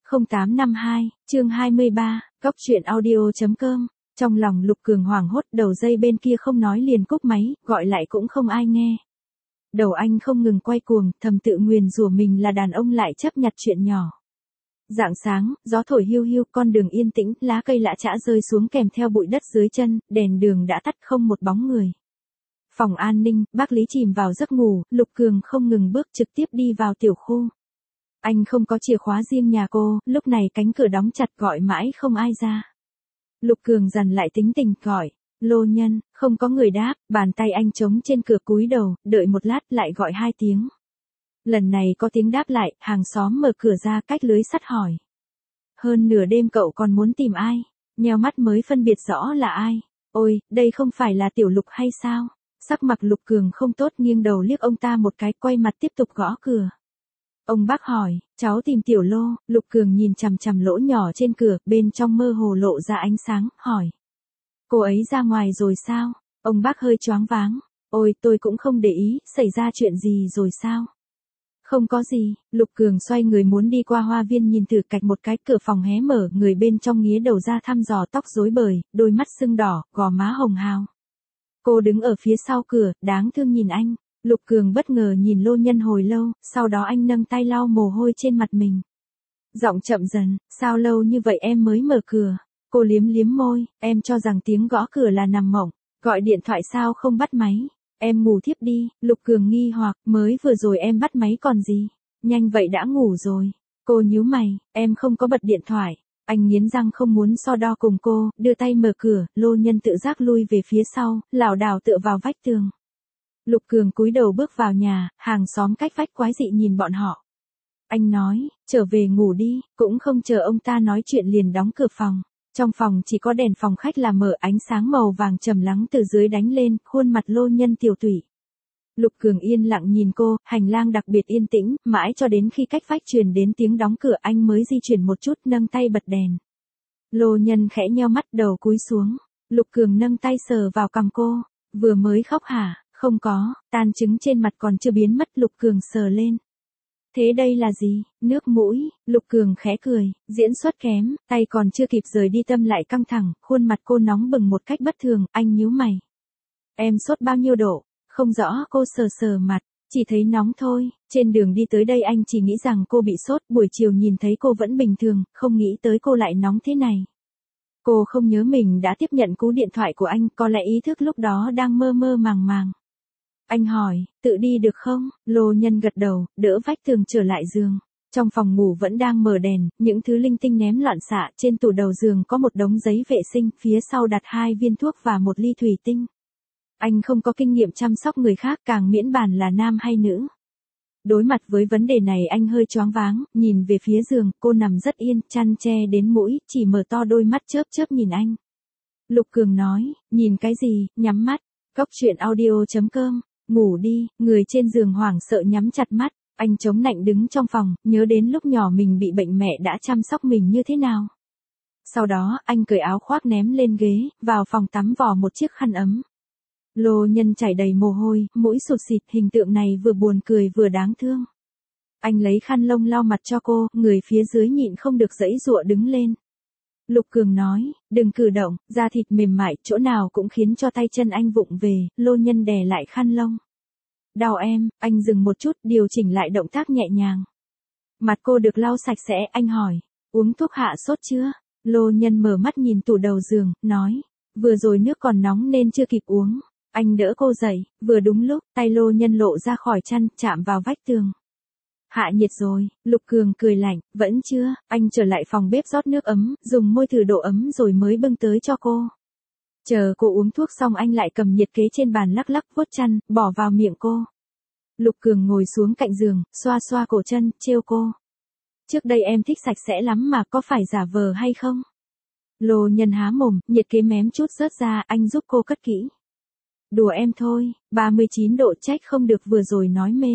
0852, chương 23, Cóc truyện audio.com. Trong lòng Lục Cường hoảng hốt, đầu dây bên kia không nói liền cúp máy, gọi lại cũng không ai nghe. Đầu anh không ngừng quay cuồng, thầm tự nguyền rủa mình là đàn ông lại chấp nhặt chuyện nhỏ. Rạng sáng, gió thổi hiu hiu, con đường yên tĩnh, lá cây lã chã rơi xuống kèm theo bụi đất dưới chân, đèn đường đã tắt không một bóng người. Phòng an ninh, bác Lý chìm vào giấc ngủ, Lục Cường không ngừng bước trực tiếp đi vào tiểu khu. Anh không có chìa khóa riêng nhà cô, lúc này cánh cửa đóng chặt gọi mãi không ai ra. Lục Cường dằn lại tính tình gọi, Lô Nhân, không có người đáp, bàn tay anh chống trên cửa cúi đầu, đợi một lát lại gọi 2 tiếng. Lần này có tiếng đáp lại, hàng xóm mở cửa ra cách lưới sắt hỏi. Hơn nửa đêm cậu còn muốn tìm ai? Nheo mắt mới phân biệt rõ là ai. Ôi, đây không phải là Tiểu Lục hay sao? Sắc mặt Lục Cường không tốt, nghiêng đầu liếc ông ta một cái, quay mặt tiếp tục gõ cửa. Ông bác hỏi, cháu tìm Tiểu Lô. Lục Cường nhìn chằm chằm lỗ nhỏ trên cửa, bên trong mơ hồ lộ ra ánh sáng, hỏi. Cô ấy ra ngoài rồi sao? Ông bác hơi choáng váng. Ôi, tôi cũng không để ý, xảy ra chuyện gì rồi sao? Không có gì. Lục Cường xoay người muốn đi qua hoa viên nhìn thử, cạch một cái, cửa phòng hé mở, người bên trong nghía đầu ra thăm dò, tóc rối bời, đôi mắt sưng đỏ, gò má hồng hào. Cô đứng ở phía sau cửa, đáng thương nhìn anh. Lục Cường bất ngờ nhìn Lô Nhân hồi lâu, sau đó anh nâng tay lau mồ hôi trên mặt mình. Giọng chậm dần, sao lâu như vậy em mới mở cửa? Cô liếm liếm môi, em cho rằng tiếng gõ cửa là nằm mộng, gọi điện thoại sao không bắt máy? Em ngủ thiếp đi. Lục Cường nghi hoặc, mới vừa rồi em bắt máy còn gì? Nhanh vậy đã ngủ rồi. Cô nhíu mày, em không có bật điện thoại. Anh nghiến răng không muốn so đo cùng cô, đưa tay mở cửa, Lô Nhân tự giác lui về phía sau, lảo đảo tựa vào vách tường. Lục Cường cúi đầu bước vào nhà, hàng xóm cách vách quái dị nhìn bọn họ. Anh nói, trở về ngủ đi, cũng không chờ ông ta nói chuyện liền đóng cửa phòng. Trong phòng chỉ có đèn phòng khách là mở, ánh sáng màu vàng trầm lắng từ dưới đánh lên, khuôn mặt Lô Nhân tiểu tụy. Lục Cường yên lặng nhìn cô, hành lang đặc biệt yên tĩnh, mãi cho đến khi cách vách truyền đến tiếng đóng cửa anh mới di chuyển một chút, nâng tay bật đèn. Lô Nhân khẽ nheo mắt, đầu cúi xuống. Lục Cường nâng tay sờ vào cằm cô. Vừa mới khóc hả? Không có, tan trứng trên mặt còn chưa biến mất. Lục Cường sờ lên. Thế đây là gì? Nước mũi. Lục Cường khẽ cười, diễn xuất kém, tay còn chưa kịp rời đi tâm lại căng thẳng, khuôn mặt cô nóng bừng một cách bất thường, anh nhíu mày. Em sốt bao nhiêu độ? Không rõ. Cô sờ sờ mặt, chỉ thấy nóng thôi. Trên đường đi tới đây anh chỉ nghĩ rằng cô bị sốt, buổi chiều nhìn thấy cô vẫn bình thường, không nghĩ tới cô lại nóng thế này. Cô không nhớ mình đã tiếp nhận cú điện thoại của anh, có lẽ ý thức lúc đó đang mơ mơ màng màng. Anh hỏi, tự đi được không? Lô Nhân gật đầu, đỡ vách tường trở lại giường. Trong phòng ngủ vẫn đang mở đèn, những thứ linh tinh ném loạn xạ, trên tủ đầu giường có một đống giấy vệ sinh, phía sau đặt 2 viên thuốc và một ly thủy tinh. Anh không có kinh nghiệm chăm sóc người khác, càng miễn bàn là nam hay nữ. Đối mặt với vấn đề này anh hơi choáng váng, nhìn về phía giường, cô nằm rất yên, chăn che đến mũi, chỉ mở to đôi mắt chớp chớp nhìn anh. Lục Cường nói, nhìn cái gì? Nhắm mắt. Cóc truyện audio.com. Ngủ đi. Người trên giường hoảng sợ nhắm chặt mắt, anh chống nạnh đứng trong phòng, nhớ đến lúc nhỏ mình bị bệnh mẹ đã chăm sóc mình như thế nào. Sau đó, anh cởi áo khoác ném lên ghế, vào phòng tắm vò một chiếc khăn ấm. Lô Nhân chảy đầy mồ hôi, mũi sụt xịt, hình tượng này vừa buồn cười vừa đáng thương. Anh lấy khăn lông lau mặt cho cô, người phía dưới nhịn không được giãy giụa đứng lên. Lục Cường nói, đừng cử động, da thịt mềm mại, chỗ nào cũng khiến cho tay chân anh vụng về. Lô Nhân đè lại khăn lông. Đau em. Anh dừng một chút, điều chỉnh lại động tác nhẹ nhàng. Mặt cô được lau sạch sẽ, anh hỏi, uống thuốc hạ sốt chưa? Lô Nhân mở mắt nhìn tủ đầu giường, nói, vừa rồi nước còn nóng nên chưa kịp uống. Anh đỡ cô dậy, vừa đúng lúc, tay Lô Nhân lộ ra khỏi chăn, chạm vào vách tường. Hạ nhiệt rồi. Lục Cường cười lạnh, vẫn chưa. Anh trở lại phòng bếp rót nước ấm, dùng môi thử độ ấm rồi mới bưng tới cho cô. Chờ cô uống thuốc xong anh lại cầm nhiệt kế trên bàn lắc lắc vuốt chăn, bỏ vào miệng cô. Lục Cường ngồi xuống cạnh giường, xoa xoa cổ chân, trêu cô. Trước đây em thích sạch sẽ lắm mà, có phải giả vờ hay không? Lô Nhân há mồm, nhiệt kế mém chút rớt ra, anh giúp cô cất kỹ. Đùa em thôi, 39 độ trách không được, vừa rồi nói mê.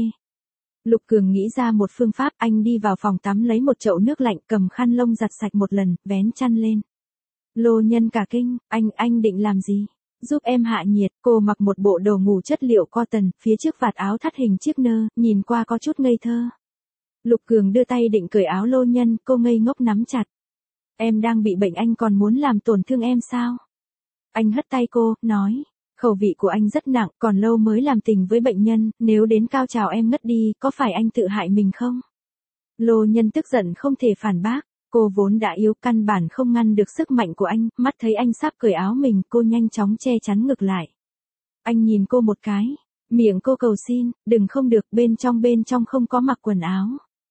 Lục Cường nghĩ ra một phương pháp, anh đi vào phòng tắm lấy một chậu nước lạnh, cầm khăn lông giặt sạch một lần, vén chăn lên. Lô Nhân cả kinh, anh định làm gì? Giúp em hạ nhiệt. Cô mặc một bộ đồ ngủ chất liệu cotton, phía trước vạt áo thắt hình chiếc nơ, nhìn qua có chút ngây thơ. Lục Cường đưa tay định cởi áo Lô Nhân, cô ngây ngốc nắm chặt. Em đang bị bệnh anh còn muốn làm tổn thương em sao? Anh hất tay cô, nói. Khẩu vị của anh rất nặng, còn lâu mới làm tình với bệnh nhân, nếu đến cao trào em ngất đi, có phải anh tự hại mình không? Lô Nhân tức giận không thể phản bác, cô vốn đã yếu căn bản không ngăn được sức mạnh của anh, mắt thấy anh sắp cởi áo mình, cô nhanh chóng che chắn ngực lại. Anh nhìn cô một cái, miệng cô cầu xin, đừng không được, bên trong không có mặc quần áo.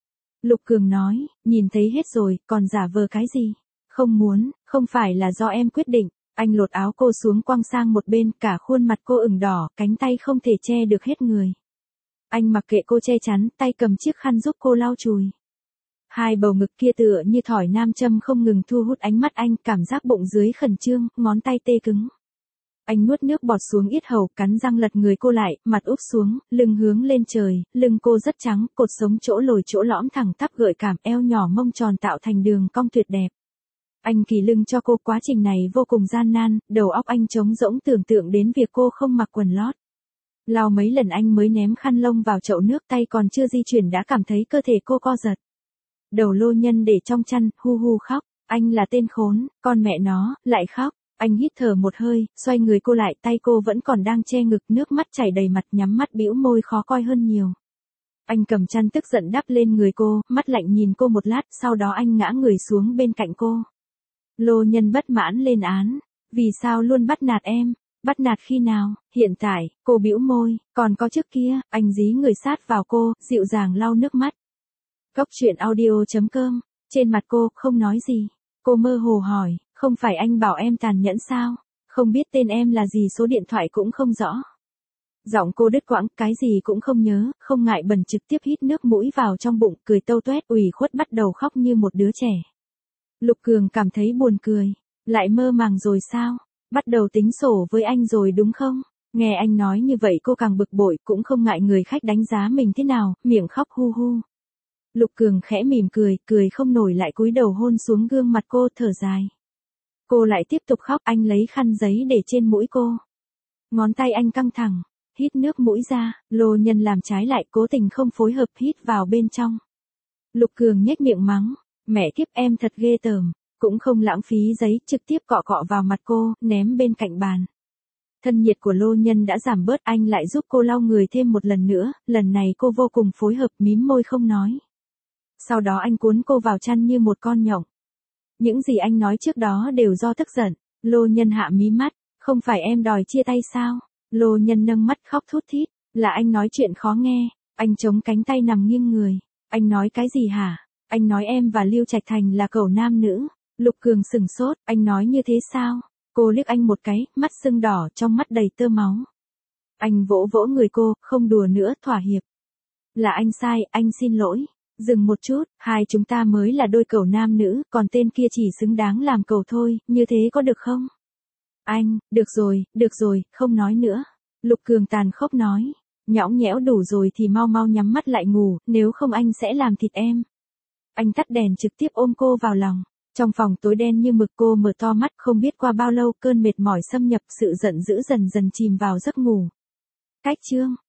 Lục Cường nói, nhìn thấy hết rồi, còn giả vờ cái gì? Không muốn, không phải là do em quyết định. Anh lột áo cô xuống quăng sang một bên, cả khuôn mặt cô ửng đỏ, cánh tay không thể che được hết người. Anh mặc kệ cô che chắn, tay cầm chiếc khăn giúp cô lau chùi. Hai bầu ngực kia tựa như thỏi nam châm không ngừng thu hút ánh mắt anh, cảm giác bụng dưới khẩn trương, ngón tay tê cứng. Anh nuốt nước bọt xuống yết hầu, cắn răng lật người cô lại, mặt úp xuống, lưng hướng lên trời, lưng cô rất trắng, cột sống chỗ lồi chỗ lõm thẳng tắp gợi cảm, eo nhỏ mông tròn tạo thành đường cong tuyệt đẹp. Anh kỳ lưng cho cô, quá trình này vô cùng gian nan, đầu óc anh trống rỗng tưởng tượng đến việc cô không mặc quần lót. Lau mấy lần anh mới ném khăn lông vào chậu nước, tay còn chưa di chuyển đã cảm thấy cơ thể cô co giật. Đầu Lô Nhân để trong chăn, hu hu khóc, anh là tên khốn, con mẹ nó, lại khóc. Anh hít thở một hơi, xoay người cô lại, tay cô vẫn còn đang che ngực, nước mắt chảy đầy mặt, nhắm mắt bĩu môi khó coi hơn nhiều. Anh cầm chăn tức giận đắp lên người cô, mắt lạnh nhìn cô một lát, sau đó anh ngã người xuống bên cạnh cô. Lô Nhân bất mãn lên án, vì sao luôn bắt nạt em? Bắt nạt khi nào? Hiện tại, cô bĩu môi, còn có trước kia. Anh dí người sát vào cô, dịu dàng lau nước mắt. Cốc truyện audio.com, trên mặt cô, không nói gì. Cô mơ hồ hỏi, không phải anh bảo em tàn nhẫn sao? Không biết tên em là gì, số điện thoại cũng không rõ. Giọng cô đứt quãng, cái gì cũng không nhớ, không ngại bẩn trực tiếp hít nước mũi vào trong bụng, cười tâu toét, ủy khuất bắt đầu khóc như một đứa trẻ. Lục Cường cảm thấy buồn cười, lại mơ màng rồi sao? Bắt đầu tính sổ với anh rồi đúng không? Nghe anh nói như vậy cô càng bực bội, cũng không ngại người khách đánh giá mình thế nào, miệng khóc hu hu. Lục Cường khẽ mỉm cười, cười không nổi lại cúi đầu hôn xuống gương mặt cô, thở dài. Cô lại tiếp tục khóc, anh lấy khăn giấy để trên mũi cô. Ngón tay anh căng thẳng, hít nước mũi ra, Lô Nhân làm trái lại, cố tình không phối hợp, hít vào bên trong. Lục Cường nhếch miệng mắng, mẹ kiếp em thật ghê tởm, cũng không lãng phí giấy, trực tiếp cọ cọ vào mặt cô, ném bên cạnh bàn. Thân nhiệt của Lô Nhân đã giảm bớt, anh lại giúp cô lau người thêm một lần nữa, lần này cô vô cùng phối hợp, mím môi không nói. Sau đó anh cuốn cô vào chăn như một con nhộng. Những gì anh nói trước đó đều do tức giận. Lô Nhân hạ mí mắt, không phải em đòi chia tay sao? Lô Nhân nâng mắt khóc thút thít, là anh nói chuyện khó nghe. Anh chống cánh tay nằm nghiêng người. Anh nói cái gì hả? Anh nói em và Lưu Trạch Thành là cẩu nam nữ. Lục Cường sửng sốt, anh nói như thế sao? Cô liếc anh một cái, mắt sưng đỏ, trong mắt đầy tơ máu. Anh vỗ vỗ người cô, không đùa nữa, thỏa hiệp. Là anh sai, anh xin lỗi. Dừng một chút, hai chúng ta mới là đôi cẩu nam nữ, còn tên kia chỉ xứng đáng làm cẩu thôi, như thế có được không? Anh, được rồi, không nói nữa. Lục Cường tàn khốc nói, nhõng nhẽo đủ rồi thì mau mau nhắm mắt lại ngủ, nếu không anh sẽ làm thịt em. Anh tắt đèn trực tiếp ôm cô vào lòng. Trong phòng tối đen như mực, cô mở to mắt, không biết qua bao lâu cơn mệt mỏi xâm nhập, sự giận dữ dần dần chìm vào giấc ngủ. Cách chương